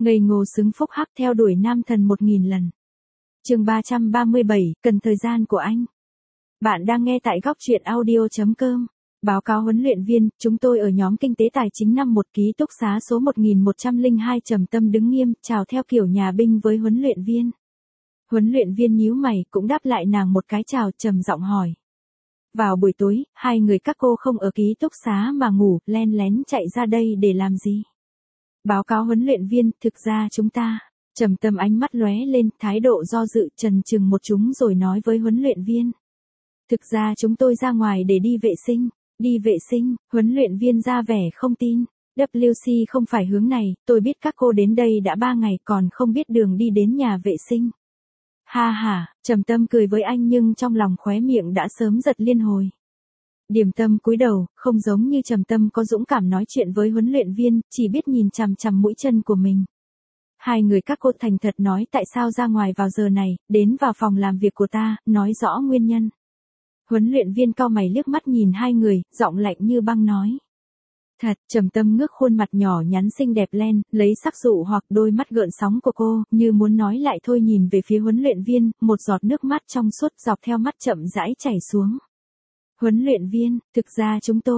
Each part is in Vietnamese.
Ngây ngô xứng phúc hắc theo đuổi nam thần 1000 lần. Chương 337, cần thời gian của anh. Bạn đang nghe tại góc truyện audio.com. Báo cáo huấn luyện viên, chúng tôi ở nhóm kinh tế tài chính năm 1 ký túc xá số 1102. Trầm Tâm đứng nghiêm, chào theo kiểu nhà binh với huấn luyện viên. Huấn luyện viên nhíu mày, cũng đáp lại nàng một cái chào, trầm giọng hỏi. Vào buổi tối, hai người các cô không ở ký túc xá mà ngủ, len lén chạy ra đây để làm gì? Báo cáo huấn luyện viên, thực ra chúng ta. Trầm Tâm ánh mắt lóe lên, thái độ do dự, chần chừng một chúng rồi nói với huấn luyện viên. Thực ra chúng tôi ra ngoài để đi vệ sinh. Đi vệ sinh, huấn luyện viên ra vẻ không tin. WC không phải hướng này, tôi biết các cô đến đây đã 3 ngày còn không biết đường đi đến nhà vệ sinh. Ha ha, Trầm Tâm cười với anh nhưng trong lòng khóe miệng đã sớm giật liên hồi. Điềm Tâm cúi đầu, không giống như Trầm Tâm có dũng cảm nói chuyện với huấn luyện viên, chỉ biết nhìn chằm chằm mũi chân của mình. Hai người các cô thành thật nói tại sao ra ngoài vào giờ này, đến vào phòng làm việc của ta, nói rõ nguyên nhân. Huấn luyện viên cau mày liếc mắt nhìn hai người, giọng lạnh như băng nói. Thật, Trầm Tâm ngước khuôn mặt nhỏ nhắn xinh đẹp lên, lấy sắc dụ hoặc đôi mắt gợn sóng của cô, như muốn nói lại thôi nhìn về phía huấn luyện viên, một giọt nước mắt trong suốt dọc theo mắt chậm rãi chảy xuống. Huấn luyện viên, thực ra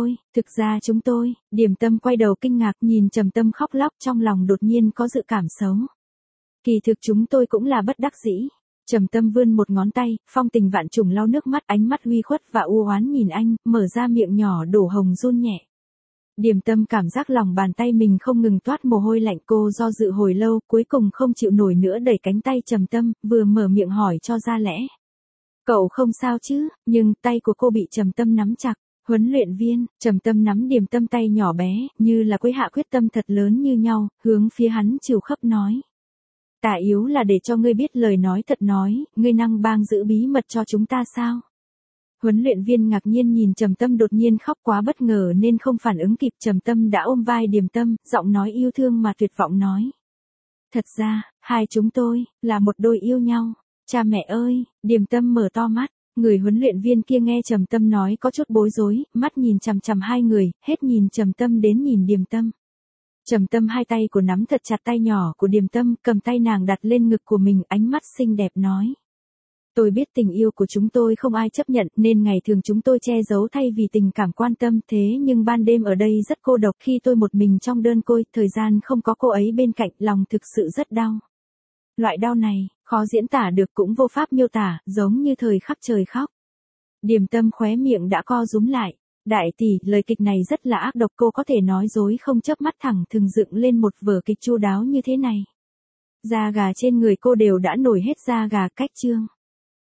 chúng tôi, Điềm Tâm quay đầu kinh ngạc nhìn Trầm Tâm khóc lóc trong lòng đột nhiên có dự cảm xấu. Kỳ thực chúng tôi cũng là bất đắc dĩ. Trầm Tâm vươn một ngón tay, phong tình vạn trùng lau nước mắt ánh mắt uy khuất và u oán nhìn anh, mở ra miệng nhỏ đổ hồng run nhẹ. Điềm Tâm cảm giác lòng bàn tay mình không ngừng toát mồ hôi lạnh cô do dự hồi lâu, cuối cùng không chịu nổi nữa đẩy cánh tay Trầm Tâm, vừa mở miệng hỏi cho ra lẽ. Cậu không sao chứ, nhưng tay của cô bị Trầm Tâm nắm chặt. Huấn luyện viên, Trầm Tâm nắm Điềm Tâm tay nhỏ bé, như là quấy hạ quyết tâm thật lớn như nhau, hướng phía hắn chiều khắp nói. Tả yếu là để cho ngươi biết lời nói thật nói, ngươi năng bang giữ bí mật cho chúng ta sao? Huấn luyện viên ngạc nhiên nhìn Trầm Tâm đột nhiên khóc quá bất ngờ nên không phản ứng kịp. Trầm Tâm đã ôm vai Điềm Tâm, giọng nói yêu thương mà tuyệt vọng nói. Thật ra, hai chúng tôi, là một đôi yêu nhau. Cha mẹ ơi, Điềm Tâm mở to mắt, người huấn luyện viên kia nghe Trầm Tâm nói có chút bối rối, mắt nhìn chằm chằm hai người, hết nhìn Trầm Tâm đến nhìn Điềm Tâm. Trầm Tâm hai tay của nắm thật chặt tay nhỏ của Điềm Tâm, cầm tay nàng đặt lên ngực của mình, ánh mắt xinh đẹp nói. Tôi biết tình yêu của chúng tôi không ai chấp nhận nên ngày thường chúng tôi che giấu thay vì tình cảm quan tâm, thế nhưng ban đêm ở đây rất cô độc khi tôi một mình trong đơn côi, thời gian không có cô ấy bên cạnh, lòng thực sự rất đau. Loại đau này, khó diễn tả được cũng vô pháp miêu tả, giống như thời khắc trời khóc. Điềm Tâm khóe miệng đã co rúm lại. Đại tỷ, lời kịch này rất là ác độc, cô có thể nói dối không chớp mắt thẳng thừng dựng lên một vở kịch chu đáo như thế này. Da gà trên người cô đều đã nổi hết da gà. Cách chương